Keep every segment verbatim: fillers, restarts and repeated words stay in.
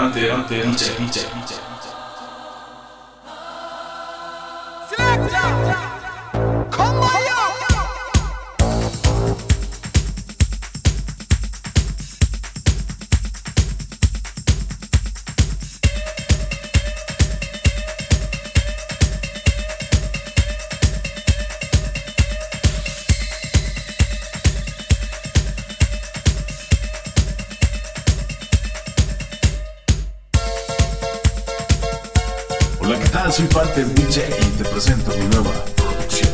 ante, ante, D J, D J, D J. Come on, yo. Hola, ¿qué tal? Soy Walter D J y te presento mi nueva producción.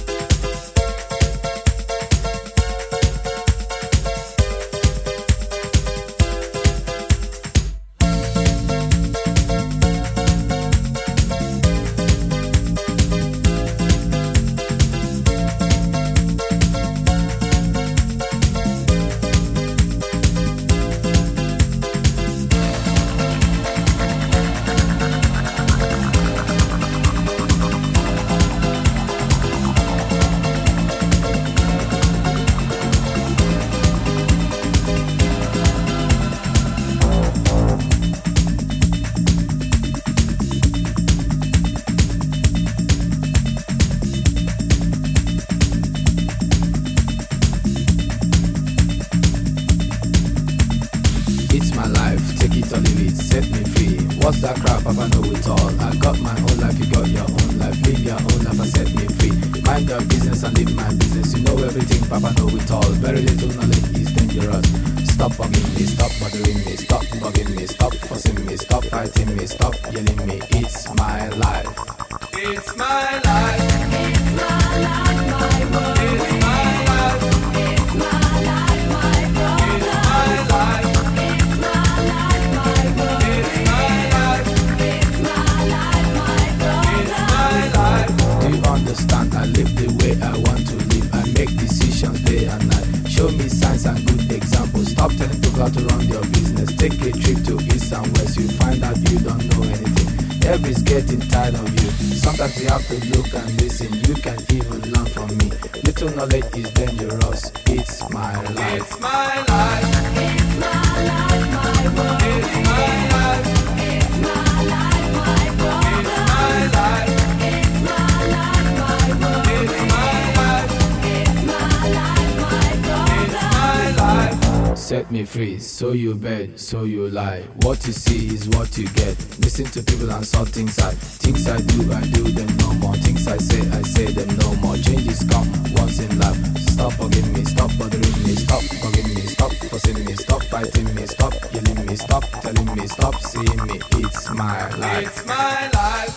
It's my life, take it or leave it, set me free. What's that crap? Papa know it all. I got my own life, you got your own life. Live your own life and set me free. Mind your business and live my business. You know everything, Papa know it all. Very little knowledge is dangerous. Stop bugging me, stop bothering me, stop bugging me, stop fussing me, stop fighting me, stop yelling me. It's my life. It's my life. It's my life, my world. It's my life. It's my life, my problem. It's my life. It's my life, my world. It's my life. It's my life, my problem. It's my life. Do you understand? I live the way I want to live. I make decisions day and night. Show me signs and good examples. Stop telling people how to run your business. Take a trip to east and west. You find out you don't know anything. Everybody's getting tired of you. Sometimes you have to look and listen. You can even learn from me. Little knowledge is dangerous. It's my life. It's my life. It's my life, my world. It's my life. It's my life, my problem. It's my life. It's my life, my world. It's my life. It's my life, my problem. It's my life. Set me free, so you beg, so you lie. What you see is what you get. Listen to people and saw things I Things I do, I do them no more. Things I say, I say them no more. Changes come once in life. Stop bugging me, stop bothering me, stop bugging me, stop fussing me, stop fighting me, stop yelling me, stop telling me, stop seeing me. It's my life. It's my life.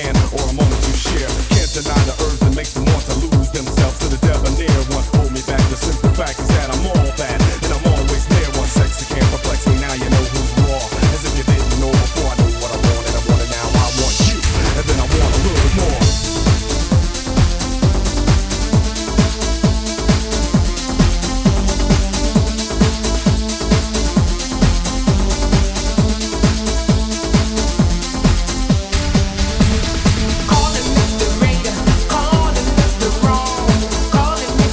hand or a moment to share. Can't deny the urge that makes them want to lose themselves to the debonair. Once hold me back, the simple fact is that I'm all that, and I'm always there. One sexy can't perplex me, now you know who's raw. As if you didn't know before, I know what I want, and I want it now. I want you, and then I want a little bit more. Calling Mister Raider, calling Mister Wrong, calling Mister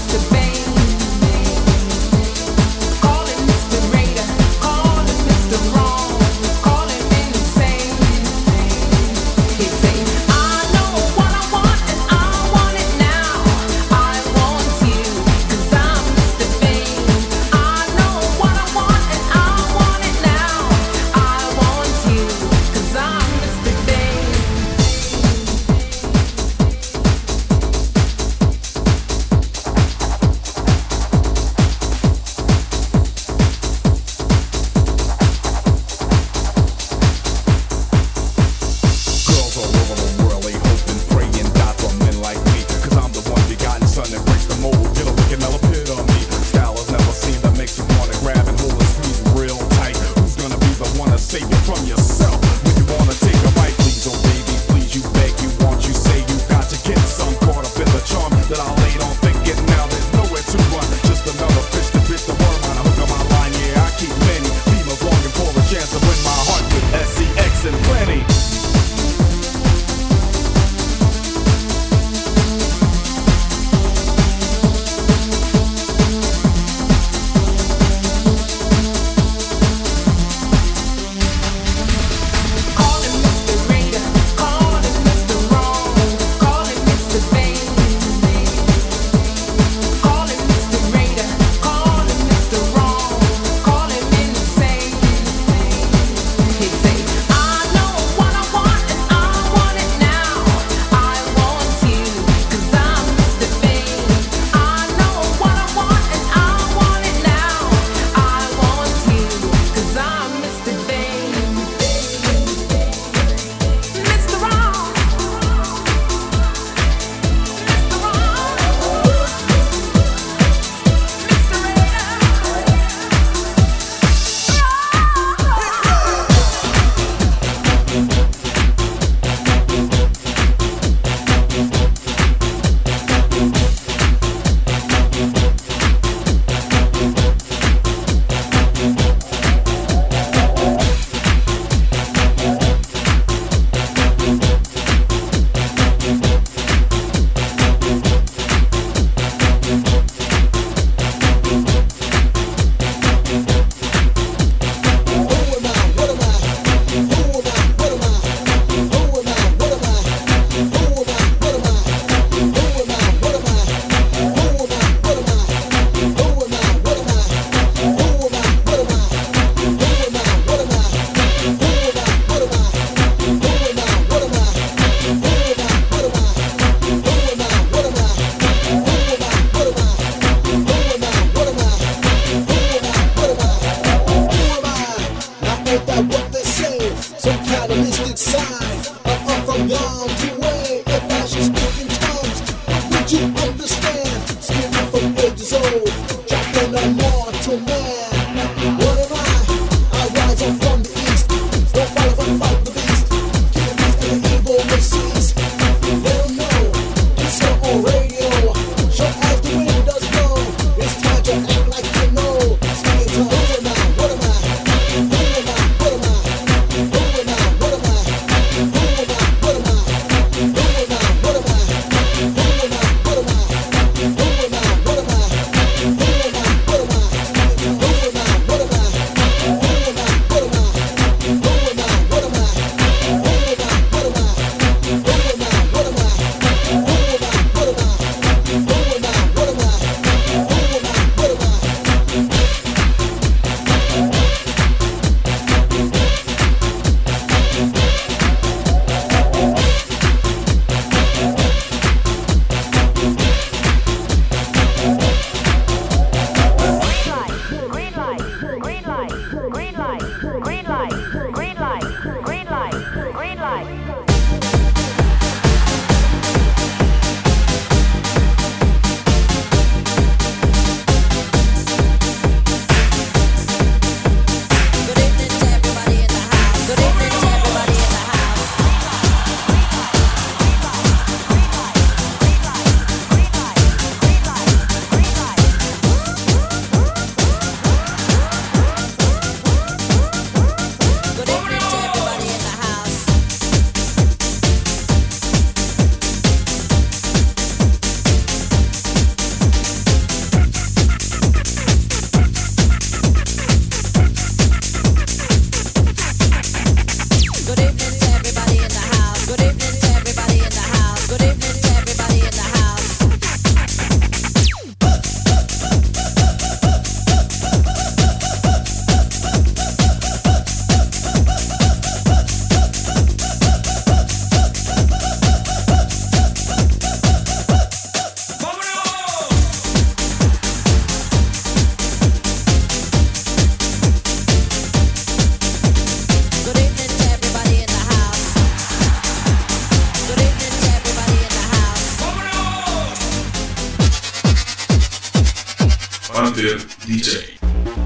Panther D J.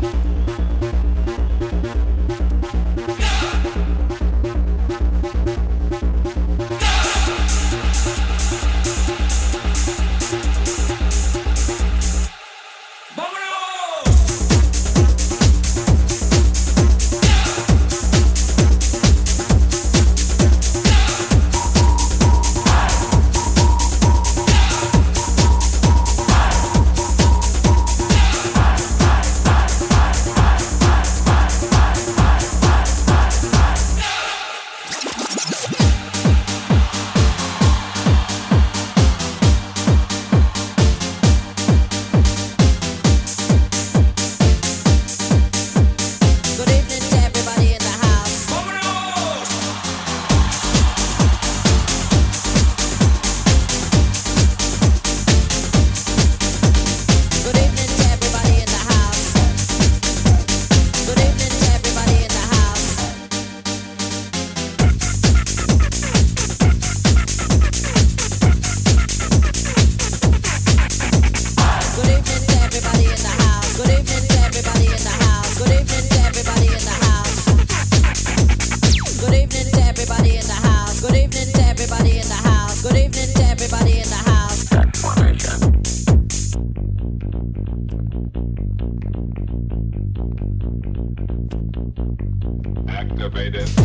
Activated.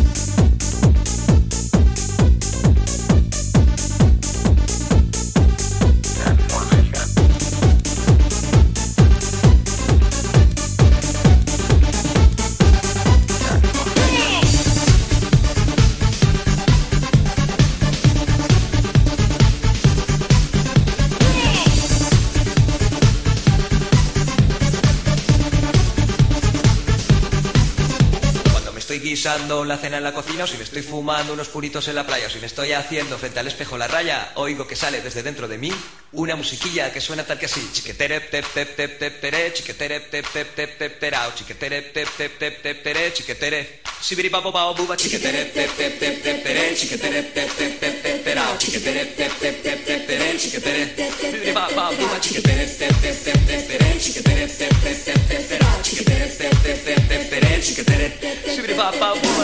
Guisando la cena en la cocina, o si me estoy fumando unos puritos en la playa, o si me estoy haciendo frente al espejo la raya, oigo que sale desde dentro de mí una musiquilla que suena tal que así: chiquetere tep tep tep tep tere, chiquetere tep tep tep tep terao, chiquetere tep tep tep tep tere, chiquetere sibiri papo pao buba, chiquetere tep tep tep tep tere, chiquetere tep tep tep tep terao, chiquetere tep tep tep tep tere, chiquetere sibiri papo pao buba, chiquetere tep tep tep tep tere, chiquetere tep tep tep tep terao, chiquetere tep tep tep tep tere, chiquetere sibiri papo pao buba.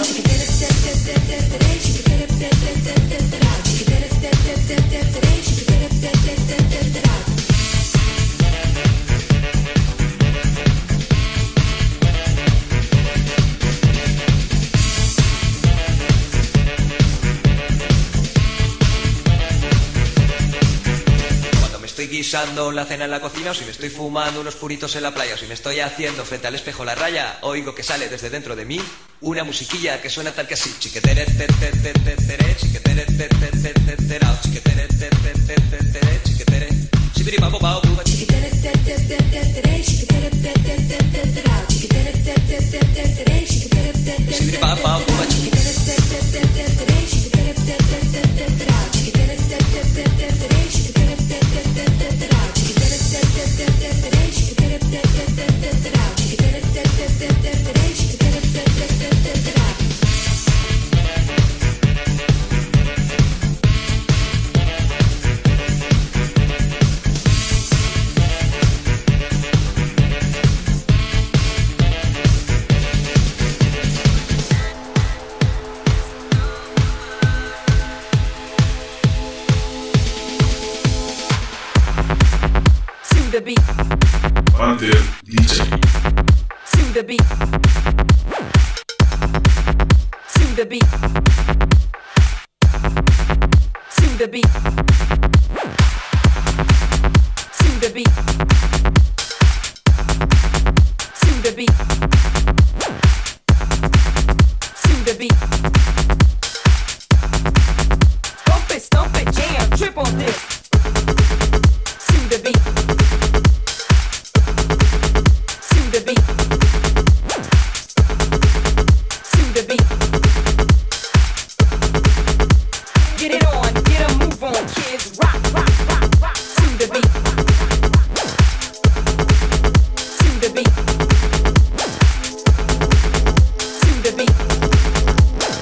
Estoy guisando la cena en la cocina, o si me estoy fumando unos puritos en la playa, o si me estoy haciendo frente al espejo la raya, oigo que sale desde dentro de mí una musiquilla que suena tal que así: chiquetere te te te te tere, chiquetere te te te te terao, chiquetere te te te te tere, chiquetere sibiri papo pao buba, chiquetere te te te te tere, chiquetere te te te te terao, chiquetere te te te te tere, chiquetere te sibiri papo pao buba, chiquetere te te te te tere, chiquetere te te te te terao, chiquetere te te te te tere, chiquetere te the beat. Panther D J. To the beat. To the beat. To the beat. To the beat. To the beat. To the beat. Bump it, stomp it, jam, trip on this. To the beat. To the beat. To the beat. Get it on, get a move on, kids. Rock, rock, rock, rock. To the beat. To the beat. To the beat.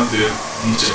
Fighter D J.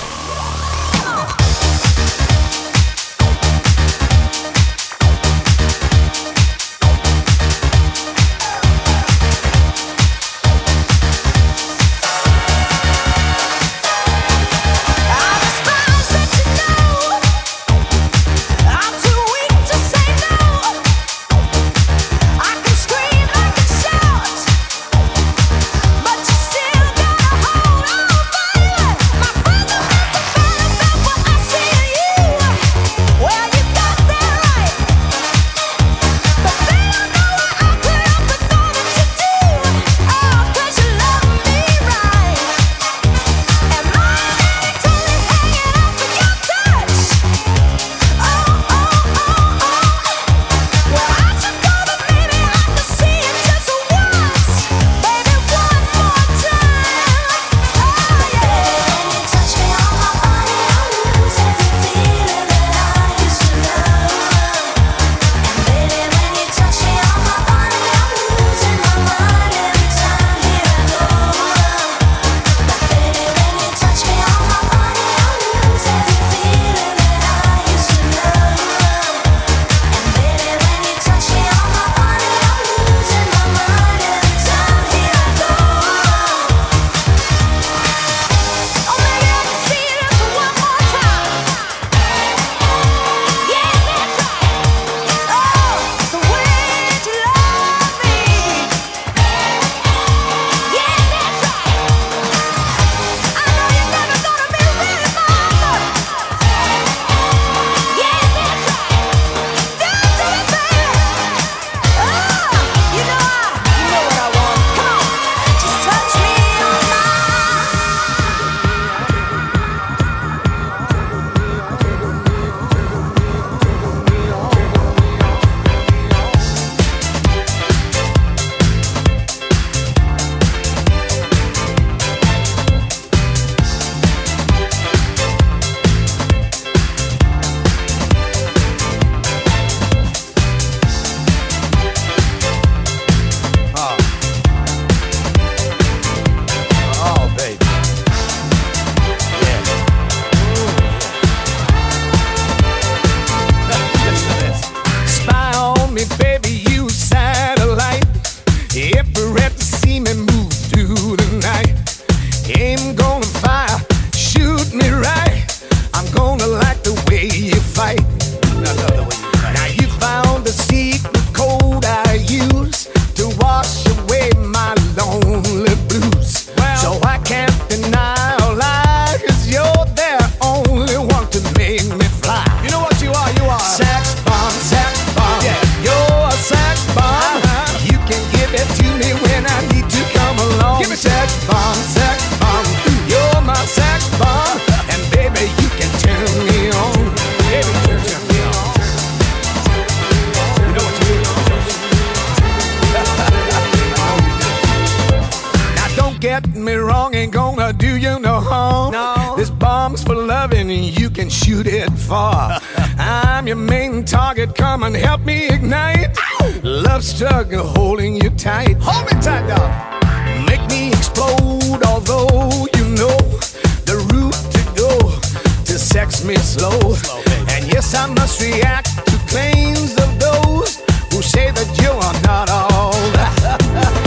Get me wrong, ain't gonna do you no harm. No. This bomb's for loving and you can shoot it far. I'm your main target, come and help me ignite. Love struggle holding you tight. Hold me tight, dog. Make me explode, although you know the route to go to sex me slow. slow and yes, I must react to claims of those who say that you are not all that.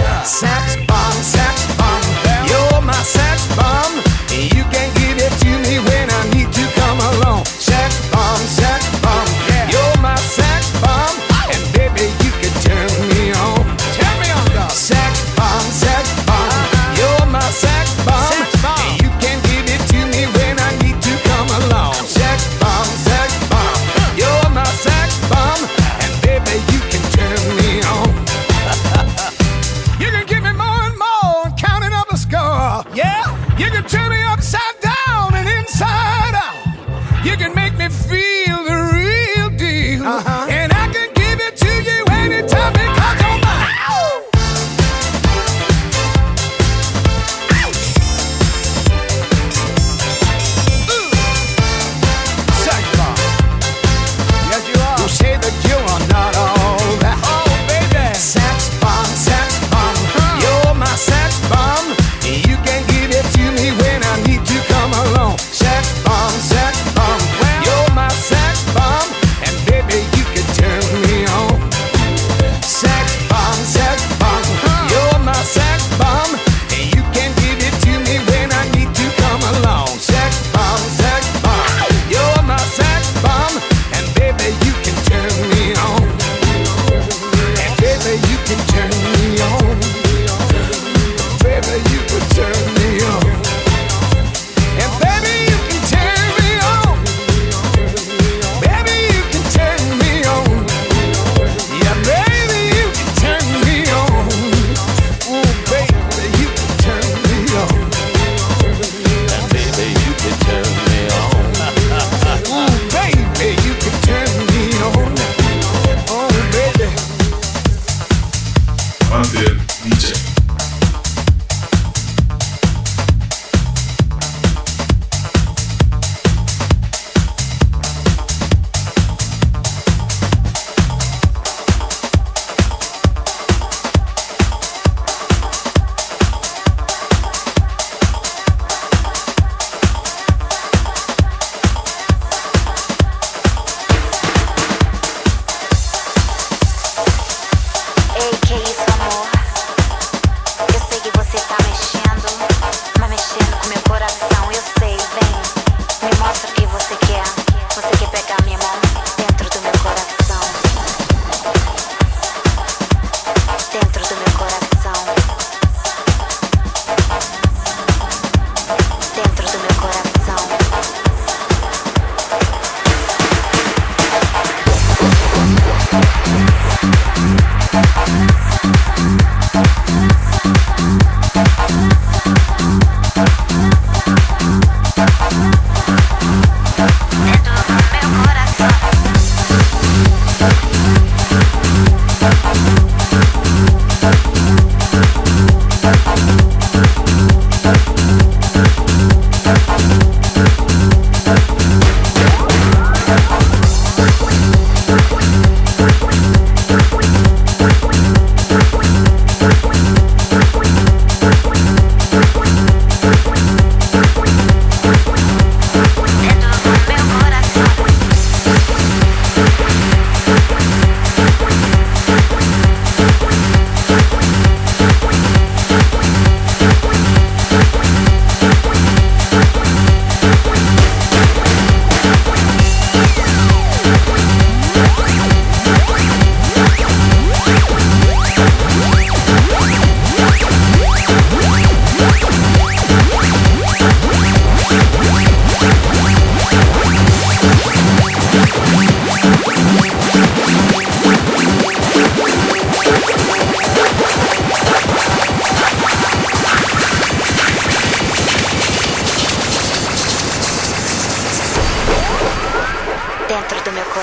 Sex bomb, sex bomb, you're my sex bomb. You can give it to me when I need to come along. Sex bomb, sex bomb, you're my sex bomb. And baby, you can turn me on. Turn me on, dog. Sex bomb, sex bomb, you're my sex bomb. You can give it to me when I need to come along. Sex bomb, sex bomb, you're my sex bomb. And baby, you can turn me on. You can give me more and more, counting up a score. Yeah, you can turn me upside down and inside out. You can make me feel the real deal, uh-huh. And I can give it to you anytime because you're mine. Ow! Ooh. Sex bomb. Yes, you are. You say that you are not all that. Oh, baby. Sex bomb, sex bomb. Huh. You're my sex bomb. You can give it to me when I need to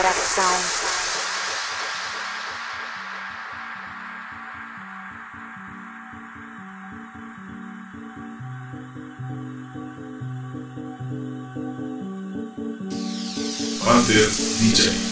coração. Hunter D J.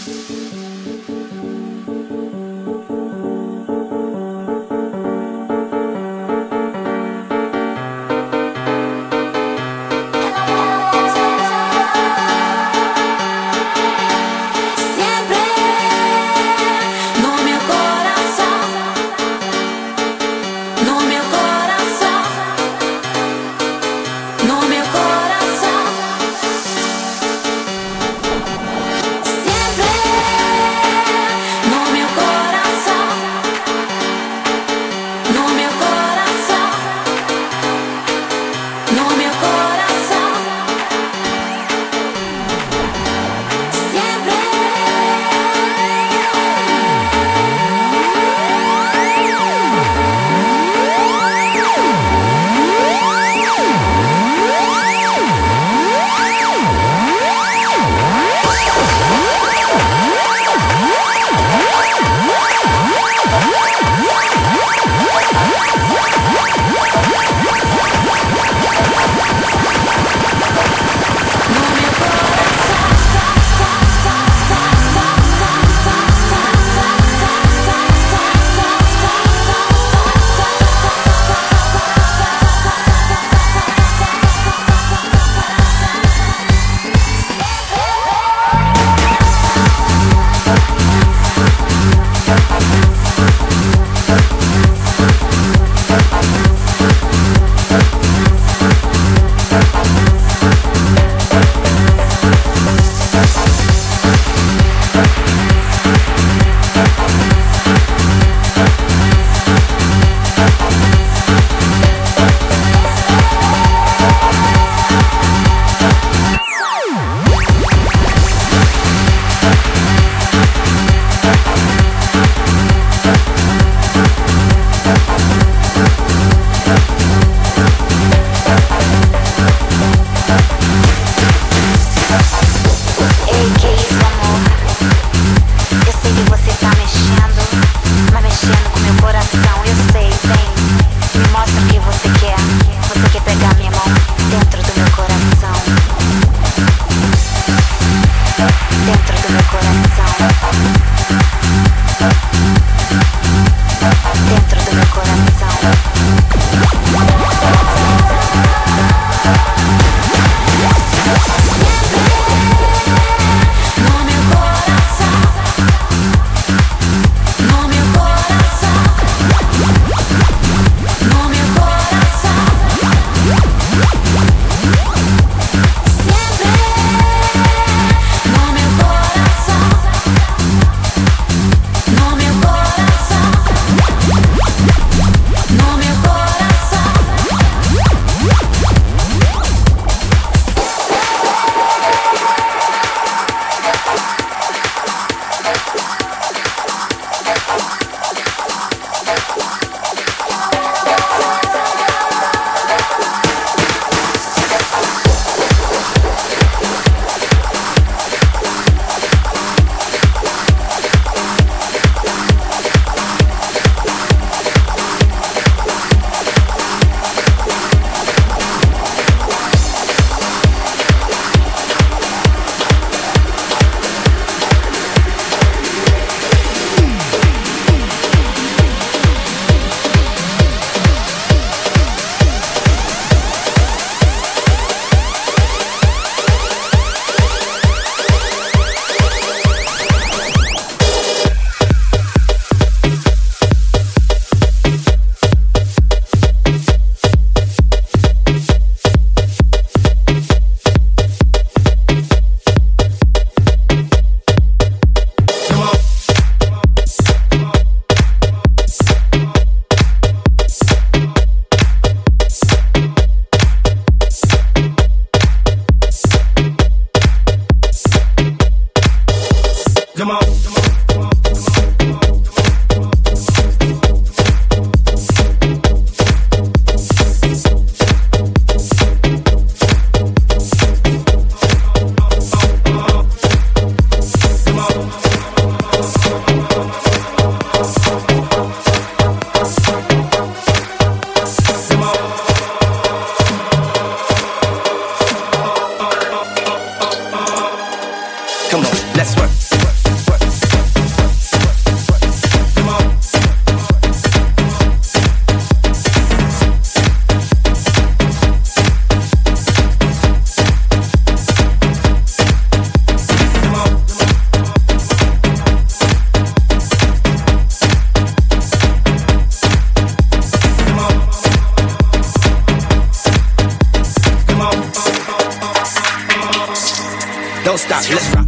don't stop, let's rock.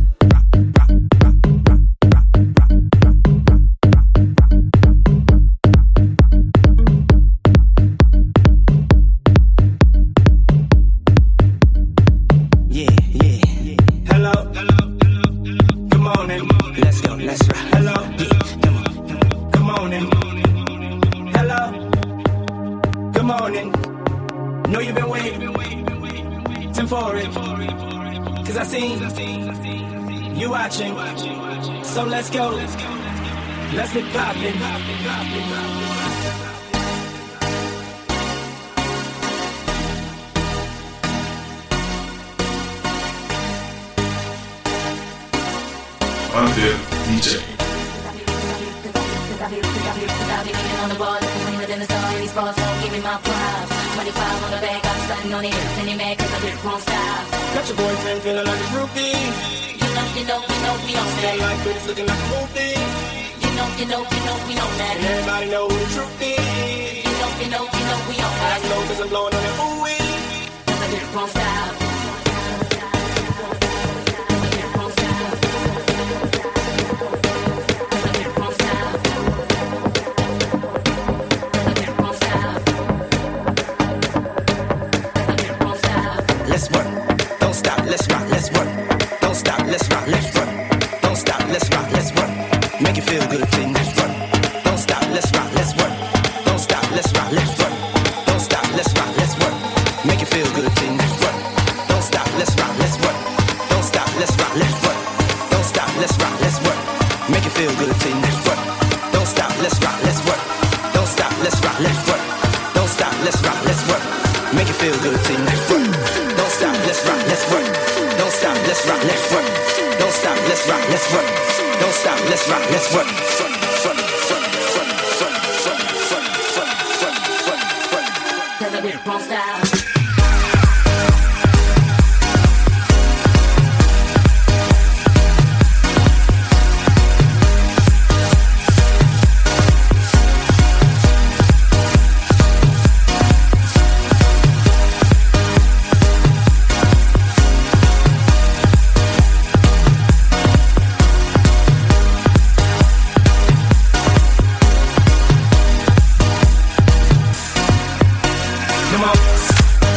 So let's go, let's get poppin'. Under D J. On the ball, looking cleaner than the star. These balls won't give me my props. twenty-five on the back, I'm stunting on it. Then you mad cause I did won't stop. Got your boyfriend feeling like a groupie. You know, you know, you know we on Stay that. like British looking like a movie. You know, you know, you know we on that. And everybody know who the truth is. You know, you know, you know we on I that. know cause I'm blowing on that ooh-wee. Cause I did won't stop. Let's work, don't stop, let's rock, let's work. Don't stop, let's rock, let's work. Don't stop, let's rock, let's work. Make it feel good, thing, let's work. Don't stop, let's rock, let's work. Don't stop, let's rock, let's work. Don't stop, let's rock, let's work. Make it feel good, thing, let's work. Don't stop, let's rock, let's work. Don't stop, let's rock, let's work. Don't stop, let's rock, let's work. Make it feel good, thing, let's work. Don't stop, let's rock, let's work. Don't stop, let's rock, let's work. Don't stop, let's rock, let's work. Make it feel good, thing, let's work. Don't stop, let's rock, let's work. Don't stop, let's rock, let's work. Don't stop, let's rock, let's work. Don't stop, let's rock, let's work. Cause I did won't stop. Come on,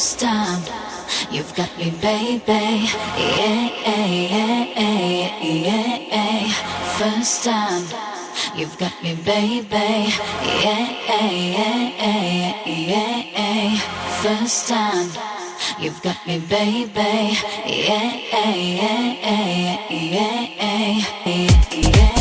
First time you've got me, baby. Yeah, yeah, yeah, yeah. First time you've got me, baby. Yeah, yeah, yeah, yeah. First time you've got me, baby. Yeah, yeah, yeah, yeah, yeah.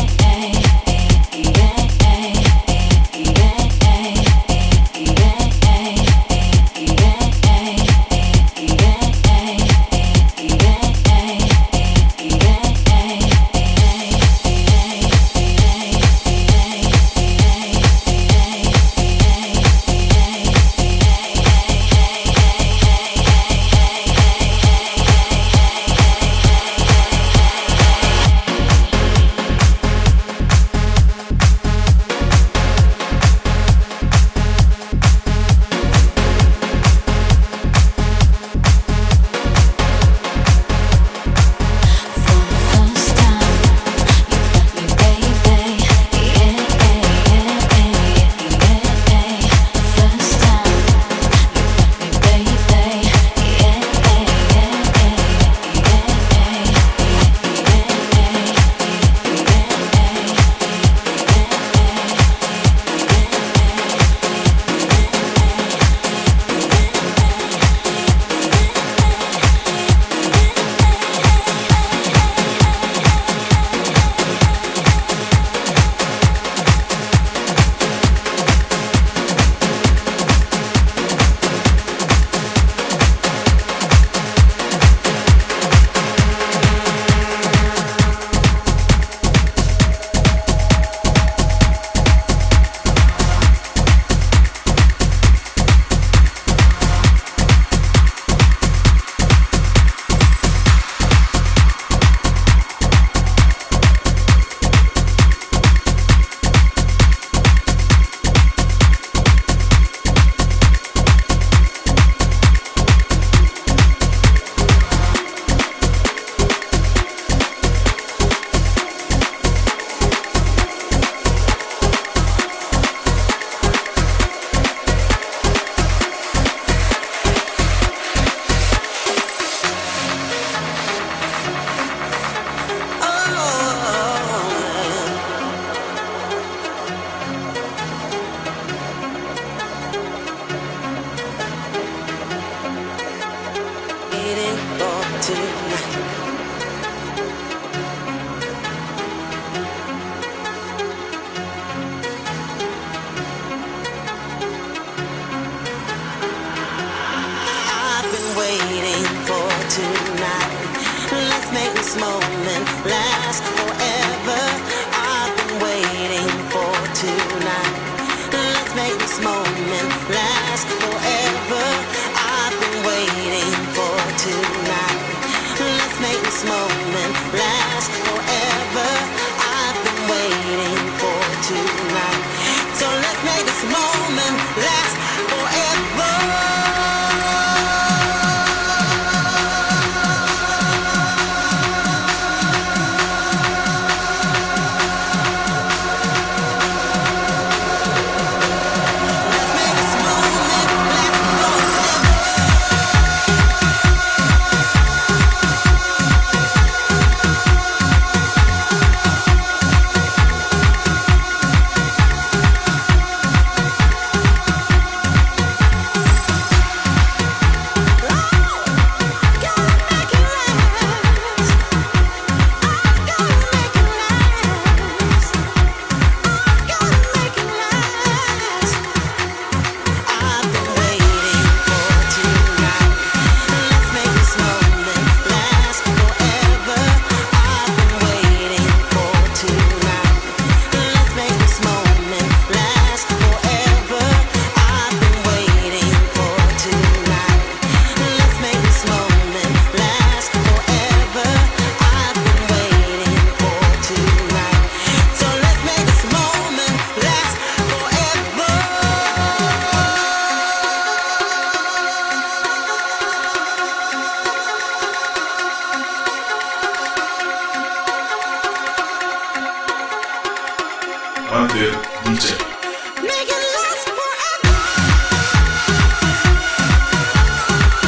Wanted D J. Make it last forever.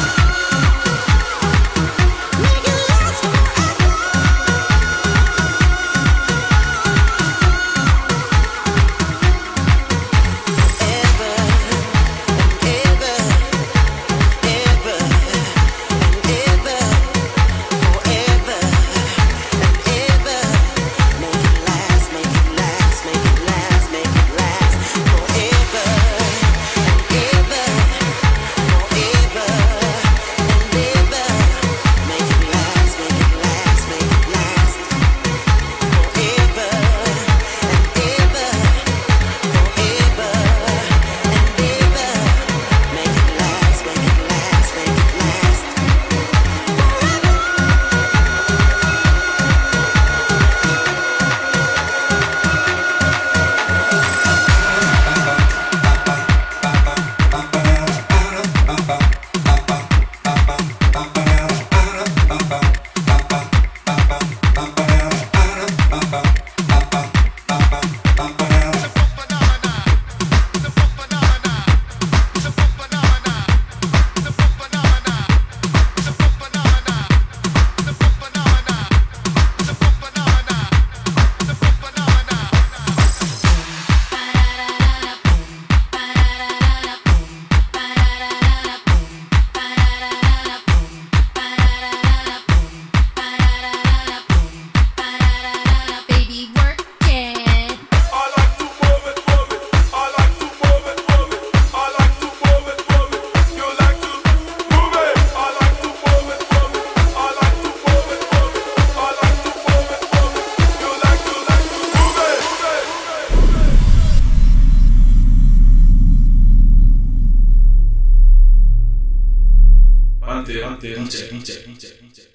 Fuerte D J.